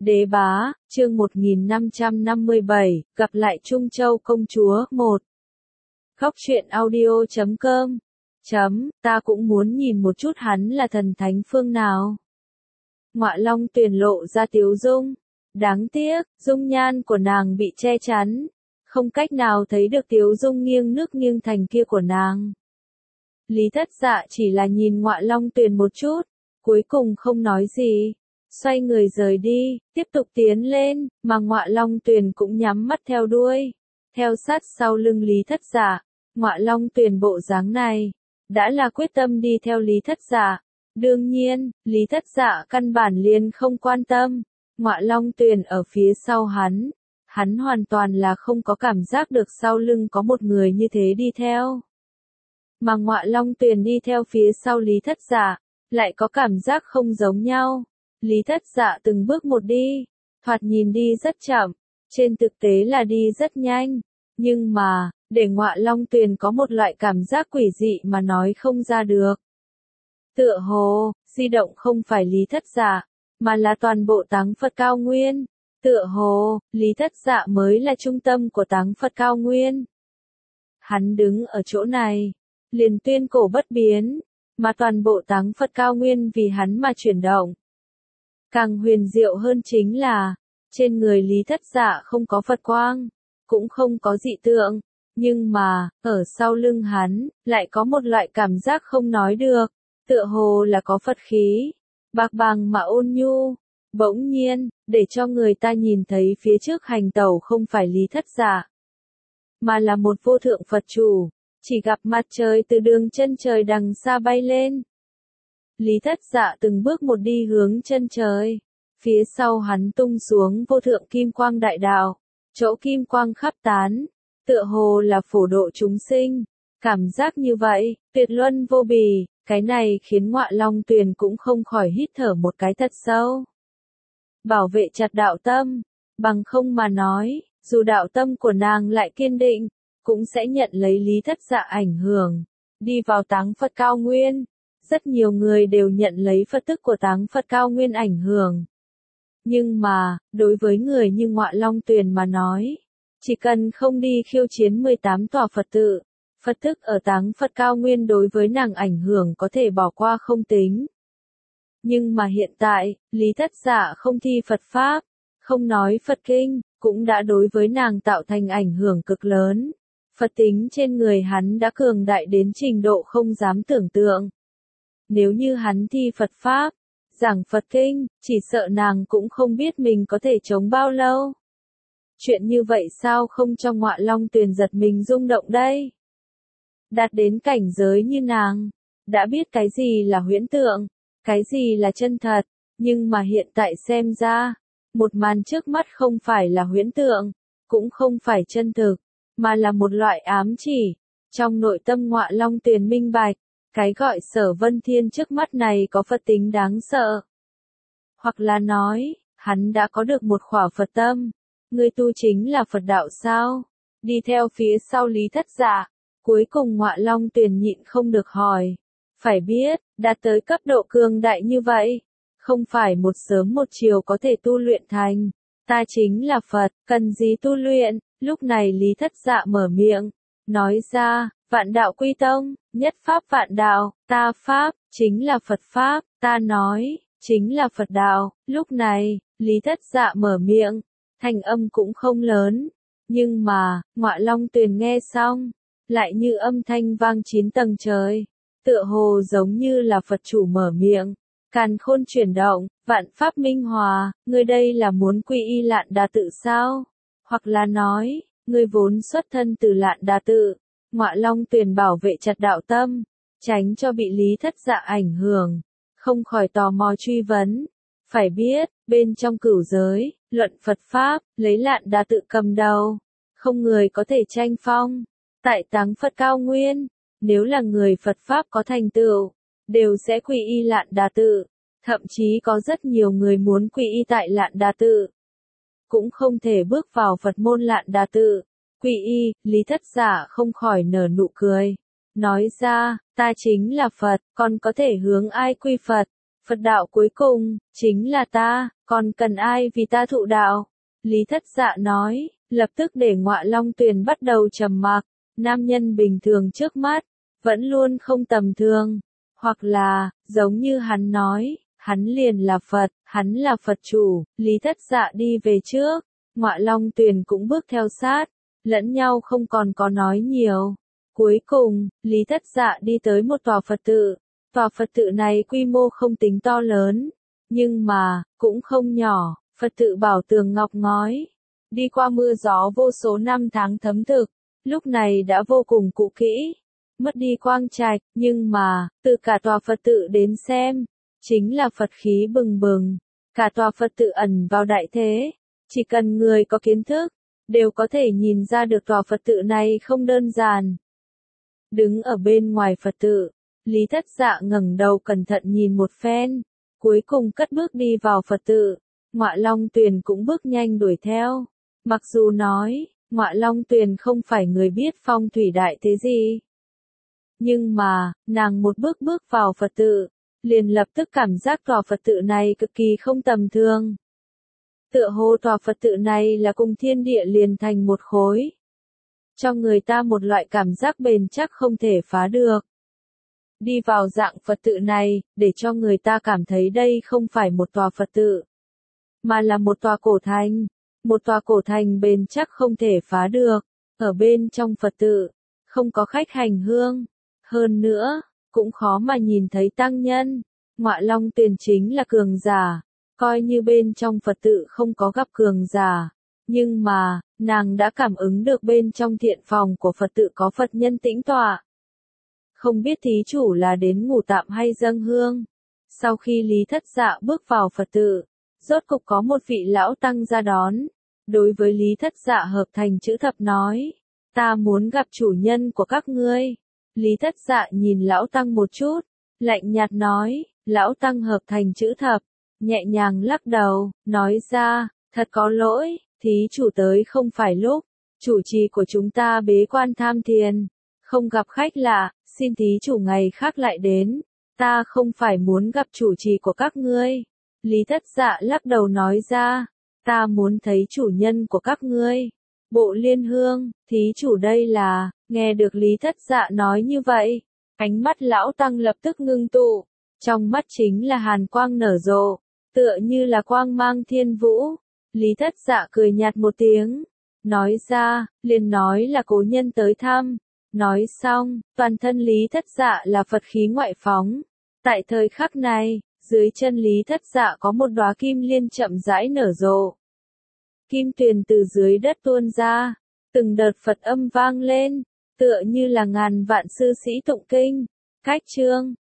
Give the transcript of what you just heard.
Đế bá, chương 1557, gặp lại Trung Châu công chúa, 1. Góc truyện audio.com. Ta cũng muốn nhìn một chút hắn là thần thánh phương nào. Ngọa Long Tuyền lộ ra tiếu dung. Đáng tiếc, dung nhan của nàng bị che chắn. Không cách nào thấy được tiếu dung nghiêng nước nghiêng thành kia của nàng. Lý Thất Dạ chỉ là nhìn Ngọa Long Tuyền một chút, cuối cùng không nói gì. Xoay người rời đi, tiếp tục tiến lên, mà Ngọa Long Tuyền cũng nhắm mắt theo đuôi. Theo sát sau lưng Lý Thất Dạ, Ngọa Long Tuyền bộ dáng này, đã là quyết tâm đi theo Lý Thất Dạ. Đương nhiên, Lý Thất Dạ căn bản liền không quan tâm. Ngọa Long Tuyền ở phía sau hắn hoàn toàn là không có cảm giác được sau lưng có một người như thế đi theo. Mà Ngọa Long Tuyền đi theo phía sau Lý Thất Dạ, lại có cảm giác không giống nhau. Lý Thất Dạ từng bước một đi, thoạt nhìn đi rất chậm, trên thực tế là đi rất nhanh, nhưng mà, để Ngọa Long Tuyền có một loại cảm giác quỷ dị mà nói không ra được. Tựa hồ, di động không phải Lý Thất Dạ, mà là toàn bộ Táng Phật Cao Nguyên. Tựa hồ, Lý Thất Dạ mới là trung tâm của Táng Phật Cao Nguyên. Hắn đứng ở chỗ này, liền tuyên cổ bất biến, mà toàn bộ Táng Phật Cao Nguyên vì hắn mà chuyển động. Càng huyền diệu hơn chính là, trên người Lý Thất Dạ không có Phật quang, cũng không có dị tượng, nhưng mà, ở sau lưng hắn, lại có một loại cảm giác không nói được, tựa hồ là có Phật khí, bạc bàng mà ôn nhu. Bỗng nhiên, để cho người ta nhìn thấy phía trước hành tẩu không phải Lý Thất Dạ, mà là một vô thượng Phật chủ, chỉ gặp mặt trời từ đường chân trời đằng xa bay lên. Lý Thất Dạ từng bước một đi hướng chân trời, phía sau hắn tung xuống vô thượng kim quang đại đạo, chỗ kim quang khắp tán, tựa hồ là phổ độ chúng sinh, cảm giác như vậy, tuyệt luân vô bì, cái này khiến Ngọa Long Tuyền cũng không khỏi hít thở một cái thật sâu. Bảo vệ chặt đạo tâm, bằng không mà nói, dù đạo tâm của nàng lại kiên định, cũng sẽ nhận lấy Lý Thất Dạ ảnh hưởng, đi vào Táng Phật Cao Nguyên. Rất nhiều người đều nhận lấy Phật tức của Táng Phật Cao Nguyên ảnh hưởng. Nhưng mà, đối với người như Ngọa Long Tuyền mà nói, chỉ cần không đi khiêu chiến 18 tòa Phật tự, Phật tức ở Táng Phật Cao Nguyên đối với nàng ảnh hưởng có thể bỏ qua không tính. Nhưng mà hiện tại, Lý Thất Dạ không thi Phật Pháp, không nói Phật Kinh, cũng đã đối với nàng tạo thành ảnh hưởng cực lớn. Phật tính trên người hắn đã cường đại đến trình độ không dám tưởng tượng. Nếu như hắn thi Phật Pháp, giảng Phật Kinh, chỉ sợ nàng cũng không biết mình có thể chống bao lâu. Chuyện như vậy sao không cho Ngọa Long Tuyền giật mình rung động đây? Đạt đến cảnh giới như nàng, đã biết cái gì là huyễn tượng, cái gì là chân thật, nhưng mà hiện tại xem ra, một màn trước mắt không phải là huyễn tượng, cũng không phải chân thực, mà là một loại ám chỉ. Trong nội tâm Ngọa Long Tuyền minh bạch, cái gọi Sở Vân Thiên trước mắt này có Phật tính đáng sợ. Hoặc là nói, hắn đã có được một khỏa Phật tâm. Người tu chính là Phật đạo sao? Đi theo phía sau Lý Thất Dạ, cuối cùng Ngọa Long Tuyền nhịn không được hỏi. Phải biết, đạt tới cấp độ cường đại như vậy, không phải một sớm một chiều có thể tu luyện thành. Ta chính là Phật, cần gì tu luyện? Lúc này Lý Thất Dạ mở miệng, nói ra, vạn đạo quy tông, nhất pháp vạn đạo, ta pháp, chính là Phật pháp, ta nói, chính là Phật đạo. Lúc này, Lý Thất Dạ mở miệng, thanh âm cũng không lớn, nhưng mà, Ngọa Long Tuyền nghe xong, lại như âm thanh vang 9 tầng trời, tựa hồ giống như là Phật chủ mở miệng, càn khôn chuyển động, vạn pháp minh hòa, ngươi đây là muốn quy y Lạn Đà tự sao? Hoặc là nói, ngươi vốn xuất thân từ Lạn Đà tự. Ngọa Long Tuyền bảo vệ chặt đạo tâm, tránh cho bị Lý Thất Dạ ảnh hưởng, không khỏi tò mò truy vấn. Phải biết, bên trong cửu giới, luận Phật Pháp, lấy Lạn Đà tự cầm đầu, không người có thể tranh phong. Tại Táng Phật Cao Nguyên, nếu là người Phật Pháp có thành tựu, đều sẽ quy y Lạn Đà tự, thậm chí có rất nhiều người muốn quy y tại Lạn Đà tự, cũng không thể bước vào Phật môn Lạn Đà tự. Quy y, Lý Thất Dạ không khỏi nở nụ cười, nói ra, ta chính là Phật, còn có thể hướng ai quy Phật? Phật đạo cuối cùng, chính là ta, còn cần ai vì ta thụ đạo? Lý Thất Dạ nói, lập tức để Ngọa Long Tuyền bắt đầu trầm mặc, nam nhân bình thường trước mắt, vẫn luôn không tầm thường, hoặc là, giống như hắn nói, hắn liền là Phật, hắn là Phật chủ, Lý Thất Dạ đi về trước, Ngọa Long Tuyền cũng bước theo sát, lẫn nhau không còn có nói nhiều. Cuối cùng, Lý Thất Dạ đi tới một tòa Phật tự. Tòa Phật tự này quy mô không tính to lớn, nhưng mà, cũng không nhỏ, Phật tự bảo tường ngọc ngói. Đi qua mưa gió vô số năm tháng thấm thực, lúc này đã vô cùng cũ kỹ, mất đi quang trạch, nhưng mà, từ cả tòa Phật tự đến xem, chính là Phật khí bừng bừng. Cả tòa Phật tự ẩn vào đại thế, chỉ cần người có kiến thức, đều có thể nhìn ra được tòa Phật tự này không đơn giản. Đứng ở bên ngoài Phật tự, Lý Thất Dạ ngẩng đầu cẩn thận nhìn một phen, cuối cùng cất bước đi vào Phật tự. Ngọa Long Tuyền cũng bước nhanh đuổi theo. Mặc dù nói, Ngọa Long Tuyền không phải người biết phong thủy đại thế gì, nhưng mà, nàng một bước bước vào Phật tự, liền lập tức cảm giác tòa Phật tự này cực kỳ không tầm thường. Tựa hồ tòa Phật tự này là cùng thiên địa liền thành một khối, cho người ta một loại cảm giác bền chắc không thể phá được. Đi vào dạng Phật tự này, để cho người ta cảm thấy đây không phải một tòa Phật tự, mà là một tòa cổ thành. Một tòa cổ thành bền chắc không thể phá được. Ở bên trong Phật tự, không có khách hành hương. Hơn nữa, cũng khó mà nhìn thấy tăng nhân. Ngọa Long Tuyền chính là cường giả. Coi như bên trong Phật tự không có gặp cường giả. Nhưng mà, nàng đã cảm ứng được bên trong thiện phòng của Phật tự có Phật nhân tĩnh tọa. Không biết thí chủ là đến ngủ tạm hay dâng hương. Sau khi Lý Thất Dạ bước vào Phật tự, rốt cục có một vị lão tăng ra đón. Đối với Lý Thất Dạ hợp thành chữ thập nói, ta muốn gặp chủ nhân của các ngươi. Lý Thất Dạ nhìn lão tăng một chút, lạnh nhạt nói, lão tăng hợp thành chữ thập, nhẹ nhàng lắc đầu, nói ra, thật có lỗi, thí chủ tới không phải lúc, chủ trì của chúng ta bế quan tham thiền, không gặp khách lạ, xin thí chủ ngày khác lại đến, ta không phải muốn gặp chủ trì của các ngươi. Lý Thất Dạ lắc đầu nói ra, ta muốn thấy chủ nhân của các ngươi. Bộ Liên Hương, thí chủ đây là, nghe được Lý Thất Dạ nói như vậy, ánh mắt lão tăng lập tức ngưng tụ, trong mắt chính là hàn quang nở rộ, tựa như là quang mang thiên vũ. Lý Thất Dạ cười nhạt một tiếng, nói ra, liền nói là cố nhân tới thăm. Nói xong, toàn thân Lý Thất Dạ là Phật khí ngoại phóng. Tại thời khắc này, dưới chân Lý Thất Dạ có một đóa kim liên chậm rãi nở rộ. Kim tuyền từ dưới đất tuôn ra, từng đợt Phật âm vang lên, tựa như là ngàn vạn sư sĩ tụng kinh. Cách chương